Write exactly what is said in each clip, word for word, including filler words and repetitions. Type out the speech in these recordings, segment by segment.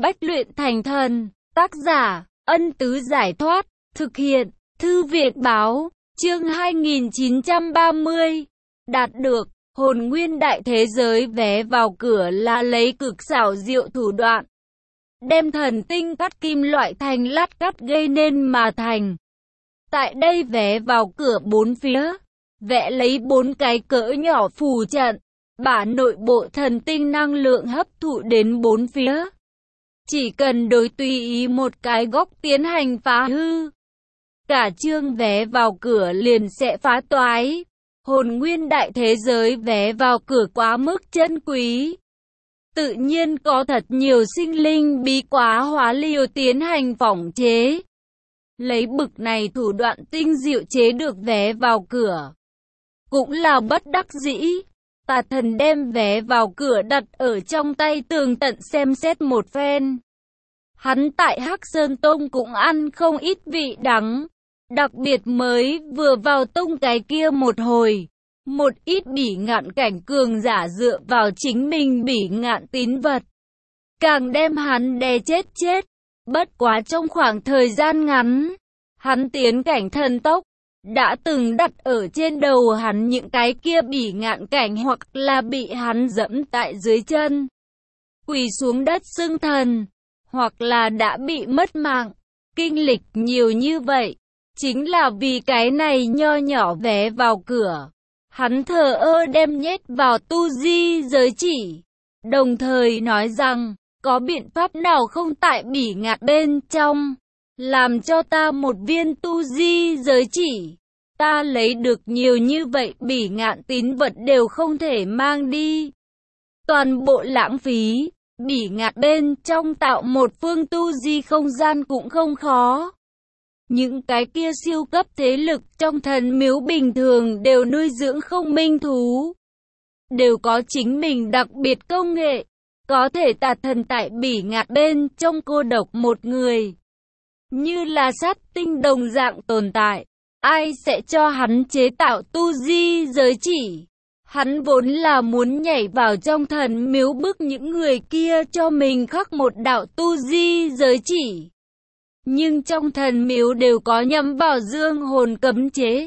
Bách luyện thành thần. Tác giả, Ân Tứ Giải Thoát. Thực hiện, Thư Việt Báo. Chương hai nghìn chín trăm ba mươi. Đạt được hồn nguyên đại thế giới vé vào cửa là lấy cực xảo diệu thủ đoạn, đem thần tinh cắt kim loại thành lát cắt gây nên mà thành. Tại đây vé vào cửa bốn phía, vẽ lấy bốn cái cỡ nhỏ phù trận, bả nội bộ thần tinh năng lượng hấp thụ đến bốn phía. Chỉ cần đối tùy ý một cái góc tiến hành phá hư, cả chương vé vào cửa liền sẽ phá toái. Hồn nguyên đại thế giới vé vào cửa quá mức chân quý, tự nhiên có thật nhiều sinh linh bí quá hóa liều tiến hành phỏng chế. Lấy bực này thủ đoạn tinh diệu chế được vé vào cửa, cũng là bất đắc dĩ. Tà thần đem vé vào cửa đặt ở trong tay tường tận xem xét một phen. Hắn tại Hắc Sơn Tông cũng ăn không ít vị đắng. Đặc biệt mới vừa vào tông cái kia một hồi, một ít bỉ ngạn cảnh cường giả dựa vào chính mình bỉ ngạn tín vật, càng đem hắn đè chết chết. Bất quá trong khoảng thời gian ngắn, hắn tiến cảnh thần tốc, đã từng đặt ở trên đầu hắn những cái kia bỉ ngạn cảnh hoặc là bị hắn dẫm tại dưới chân, quỳ xuống đất xưng thần, hoặc là đã bị mất mạng. Kinh lịch nhiều như vậy, chính là vì cái này nho nhỏ vé vào cửa. Hắn thờ ơ đem nhét vào tu di giới chỉ, đồng thời nói rằng, có biện pháp nào không tại bỉ ngạn bên trong, làm cho ta một viên tu di giới chỉ. Ta lấy được nhiều như vậy bỉ ngạn tín vật đều không thể mang đi, toàn bộ lãng phí. Bỉ ngạn bên trong tạo một phương tu di không gian cũng không khó. Những cái kia siêu cấp thế lực trong thần miếu bình thường đều nuôi dưỡng không minh thú, đều có chính mình đặc biệt công nghệ, có thể tà thần tại bỉ ngạn bên trong cô độc một người, như là sát tinh đồng dạng tồn tại. Ai sẽ cho hắn chế tạo tu di giới chỉ? Hắn vốn là muốn nhảy vào trong thần miếu bức những người kia cho mình khắc một đạo tu di giới chỉ. Nhưng trong thần miếu đều có nhắm vào dương hồn cấm chế.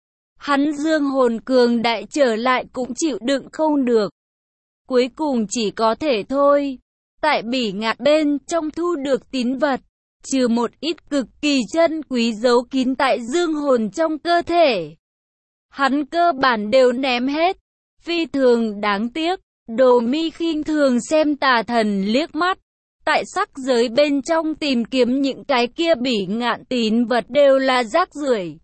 Hắn dương hồn cường đại trở lại cũng chịu đựng không được. Cuối cùng chỉ có thể thôi. Tại bỉ ngạn bên trong thu được tín vật, trừ một ít cực kỳ chân quý giấu kín tại dương hồn trong cơ thể, hắn cơ bản đều ném hết. Phi thường đáng tiếc, Đồ Mi khinh thường xem tà thần liếc mắt. Tại sắc giới bên trong tìm kiếm những cái kia bỉ ngạn tín vật đều là rác rưởi,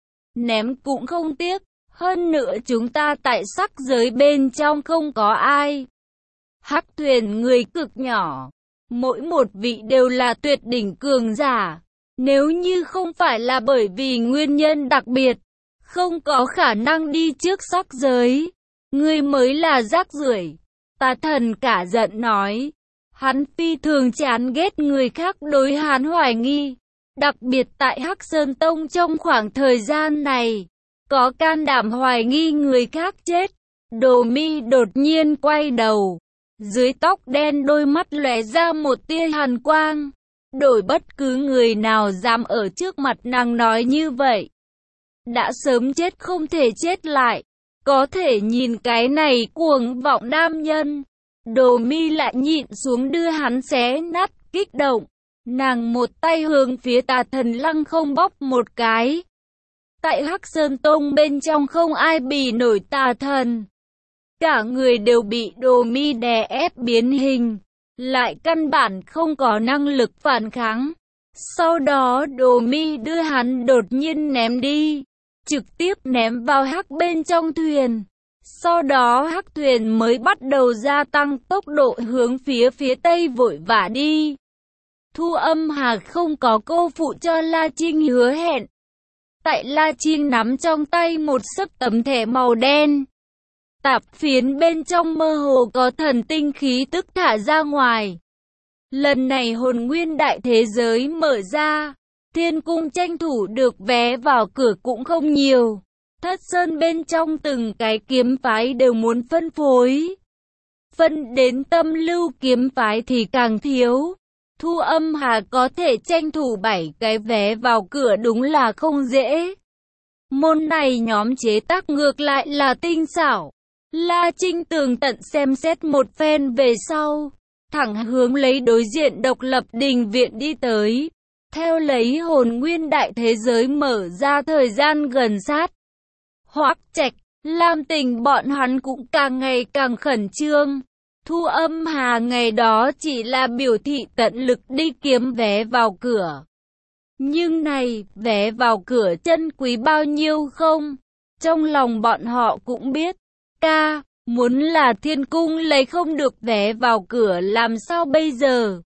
ném cũng không tiếc. Hơn nữa chúng ta tại sắc giới bên trong không có ai. Hắc thuyền người cực nhỏ, mỗi một vị đều là tuyệt đỉnh cường giả. Nếu như không phải là bởi vì nguyên nhân đặc biệt, không có khả năng đi trước sắc giới. Ngươi mới là rác rưởi. Tà thần cả giận nói. Hắn phi thường chán ghét người khác đối hắn hoài nghi. Đặc biệt tại Hắc Sơn Tông trong khoảng thời gian này, có can đảm hoài nghi người khác chết. Đồ Mi đột nhiên quay đầu, dưới tóc đen đôi mắt lóe ra một tia hàn quang. Đổi bất cứ người nào dám ở trước mặt nàng nói như vậy, đã sớm chết không thể chết lại. Có thể nhìn cái này cuồng vọng nam nhân, Đồ Mi lại nhịn xuống đưa hắn xé nát. Kích động, nàng một tay hướng phía tà thần lăng không bóp một cái. Tại Hắc Sơn Tông bên trong không ai bì nổi tà thần, cả người đều bị Đồ Mi đè ép biến hình, lại căn bản không có năng lực phản kháng. Sau đó Đồ Mi đưa hắn đột nhiên ném đi, trực tiếp ném vào hắc bên trong thuyền. Sau đó hắc thuyền mới bắt đầu gia tăng tốc độ hướng phía phía tây vội vã đi. Thu Âm Hà không có cô phụ cho La Trinh hứa hẹn. Tại La Trinh nắm trong tay một sấp tấm thẻ màu đen, tạp phiến bên trong mơ hồ có thần tinh khí tức thả ra ngoài. Lần này hồn nguyên đại thế giới mở ra, Thiên Cung tranh thủ được vé vào cửa cũng không nhiều. Thất Sơn bên trong từng cái kiếm phái đều muốn phân phối. Phân đến Tâm Lưu kiếm phái thì càng thiếu. Thu Âm Hà có thể tranh thủ bảy cái vé vào cửa đúng là không dễ. Môn này nhóm chế tác ngược lại là tinh xảo. La Trinh tường tận xem xét một phen về sau, thẳng hướng lấy đối diện độc lập đình viện đi tới. Theo lấy hồn nguyên đại thế giới mở ra thời gian gần sát. Hoắc Trạch, Lam Tình bọn hắn cũng càng ngày càng khẩn trương. Thu Âm Hà ngày đó chỉ là biểu thị tận lực đi kiếm vé vào cửa. Nhưng này, vé vào cửa chân quý bao nhiêu không? Trong lòng bọn họ cũng biết. Ca, muốn là Thiên Cung lấy không được vé vào cửa làm sao bây giờ?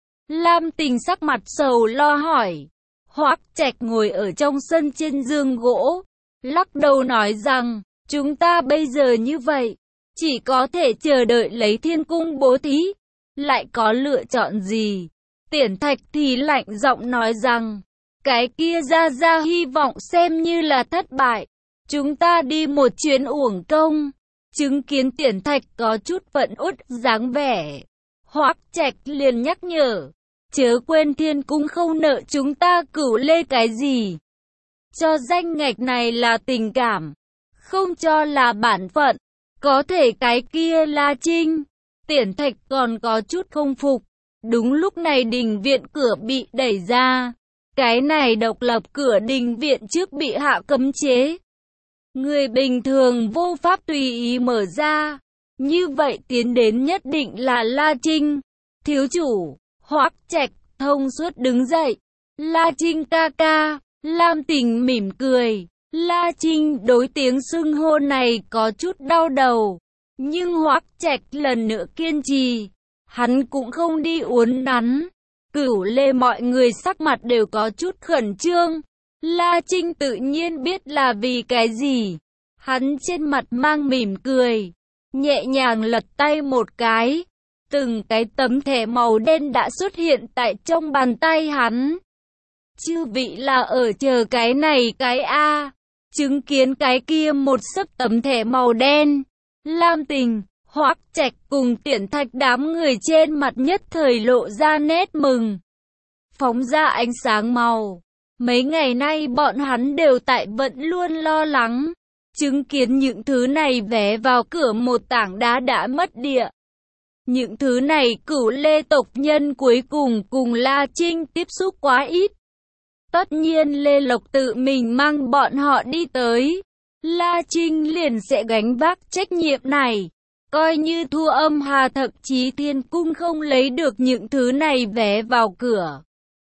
Lam Tình sắc mặt sầu lo hỏi. Hoắc Trạch ngồi ở trong sân trên giường gỗ, lắc đầu nói rằng, chúng ta bây giờ như vậy, chỉ có thể chờ đợi lấy Thiên Cung bố thí, lại có lựa chọn gì? Tiễn Thạch thì lạnh giọng nói rằng, cái kia ra ra hy vọng xem như là thất bại, chúng ta đi một chuyến uổng công. Chứng kiến Tiễn Thạch có chút phẫn uất dáng vẻ, Hoắc Trạch liền nhắc nhở, chớ quên Thiên Cung không nợ chúng ta Cửu Lê cái gì. Cho danh ngạch này là tình cảm, không cho là bản phận. Có thể cái kia La Trinh. Tiễn Thạch còn có chút không phục. Đúng lúc này đình viện cửa bị đẩy ra. Cái này độc lập cửa đình viện trước bị hạ cấm chế. Người bình thường vô pháp tùy ý mở ra. Như vậy tiến đến nhất định là La Trinh. Thiếu chủ, Hoắc Trạch thông suốt đứng dậy. La Trinh ca ca. Lam Tình mỉm cười. La Trinh đối tiếng xưng hô này có chút đau đầu. Nhưng Hoắc Trạch lần nữa kiên trì. Hắn cũng không đi uốn nắn. Cửu Lê mọi người sắc mặt đều có chút khẩn trương. La Trinh tự nhiên biết là vì cái gì. Hắn trên mặt mang mỉm cười. Nhẹ nhàng lật tay một cái. Từng cái tấm thẻ màu đen đã xuất hiện tại trong bàn tay hắn. Chư vị là ở chờ cái này cái A. Chứng kiến cái kia một sấp tấm thẻ màu đen. Lam Tình, Hoắc Trạch cùng Tiễn Thạch đám người trên mặt nhất thời lộ ra nét mừng. Phóng ra ánh sáng màu. Mấy ngày nay bọn hắn đều tại vẫn luôn lo lắng. Chứng kiến những thứ này vé vào cửa một tảng đá đã mất địa. Những thứ này Cửu Lê tộc nhân cuối cùng cùng La Trinh tiếp xúc quá ít. Tất nhiên Lê Lộc tự mình mang bọn họ đi tới. La Trinh liền sẽ gánh vác trách nhiệm này. Coi như Thu Âm Hà thậm chí Thiên Cung không lấy được những thứ này vé vào cửa.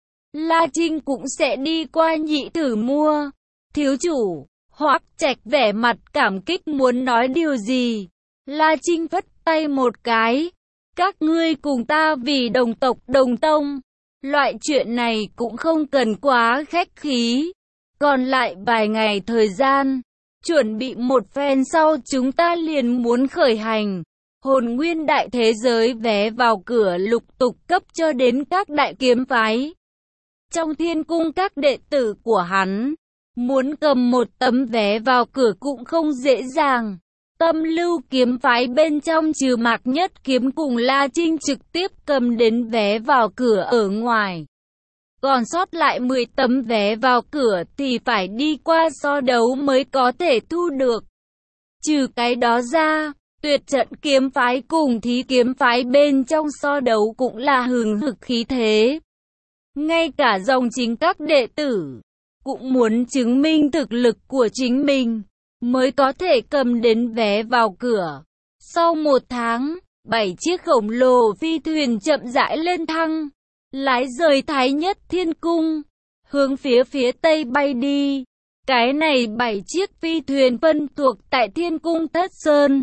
La Trinh cũng sẽ đi qua nhị thử mua. Thiếu chủ, Hoắc Trạch vẻ mặt cảm kích muốn nói điều gì. La Trinh vất tay một cái. Các ngươi cùng ta vì đồng tộc đồng tông. Loại chuyện này cũng không cần quá khách khí. Còn lại vài ngày thời gian, chuẩn bị một phen sau chúng ta liền muốn khởi hành. Hồn nguyên đại thế giới vé vào cửa lục tục cấp cho đến các đại kiếm phái. Trong Thiên Cung các đệ tử của hắn, muốn cầm một tấm vé vào cửa cũng không dễ dàng. Tâm Lưu kiếm phái bên trong trừ Mạc Nhất Kiếm cùng La Trinh trực tiếp cầm đến vé vào cửa ở ngoài. Còn sót lại mười tấm vé vào cửa thì phải đi qua so đấu mới có thể thu được. Trừ cái đó ra, Tuyệt Trận kiếm phái cùng Thí kiếm phái bên trong so đấu cũng là hừng hực khí thế. Ngay cả dòng chính các đệ tử cũng muốn chứng minh thực lực của chính mình mới có thể cầm đến vé vào cửa. Sau một tháng, bảy chiếc khổng lồ phi thuyền chậm rãi lên thăng, lái rời Thái Nhất Thiên Cung, hướng phía phía tây bay đi. Cái này bảy chiếc phi thuyền phân thuộc tại Thiên Cung Thất Sơn.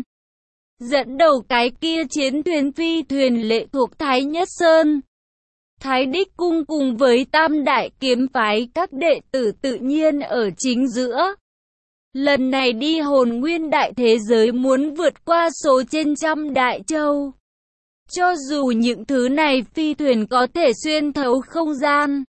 Dẫn đầu cái kia chiến thuyền phi thuyền lệ thuộc Thái Nhất Sơn. Thái Đích Cung cùng với Tam Đại kiếm phái các đệ tử tự nhiên ở chính giữa. Lần này đi hồn nguyên đại thế giới muốn vượt qua số trên trăm đại châu. Cho dù những thứ này phi thuyền có thể xuyên thấu không gian,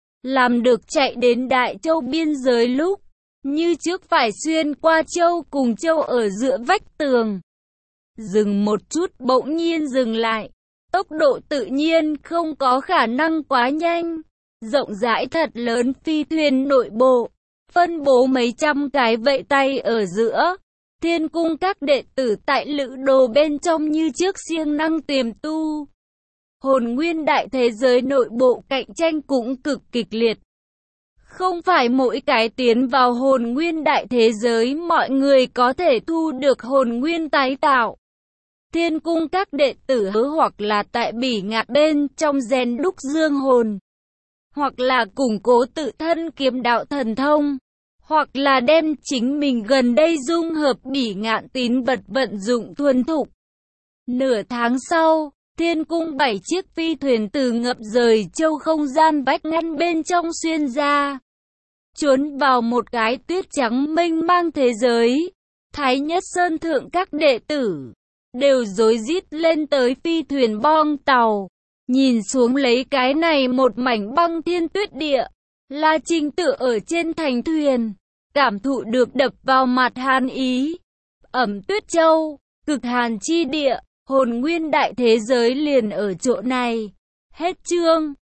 làm được chạy đến đại châu biên giới lúc, như trước phải xuyên qua châu cùng châu ở giữa vách tường. Dừng một chút bỗng nhiên dừng lại. Tốc độ tự nhiên không có khả năng quá nhanh. Rộng rãi thật lớn phi thuyền nội bộ, phân bố mấy trăm cái vẫy tay ở giữa. Thiên cung các đệ tử tại lữ đồ bên trong như trước siêng năng tiềm tu. Hồn nguyên đại thế giới nội bộ cạnh tranh cũng cực kịch liệt. Không phải mỗi cái tiến vào hồn nguyên đại thế giới mọi người có thể thu được hồn nguyên tái tạo. Thiên cung các đệ tử hoặc là tại bỉ ngạn bên trong rèn đúc dương hồn, hoặc là củng cố tự thân kiếm đạo thần thông, hoặc là đem chính mình gần đây dung hợp bỉ ngạn tín vật vận dụng thuần thục. Nửa tháng sau, thiên cung bảy chiếc phi thuyền từ ngập rời châu không gian vách ngăn bên trong xuyên ra, trốn vào một cái tuyết trắng mênh mang thế giới. Thái Nhất Sơn thượng các đệ tử đều rối rít lên tới phi thuyền bong tàu, nhìn xuống lấy cái này một mảnh băng thiên tuyết địa. La Trinh tựa ở trên thành thuyền, cảm thụ được đập vào mặt hàn ý. Ẩm Tuyết Châu, cực hàn chi địa, hồn nguyên đại thế giới liền ở chỗ này. Hết chương.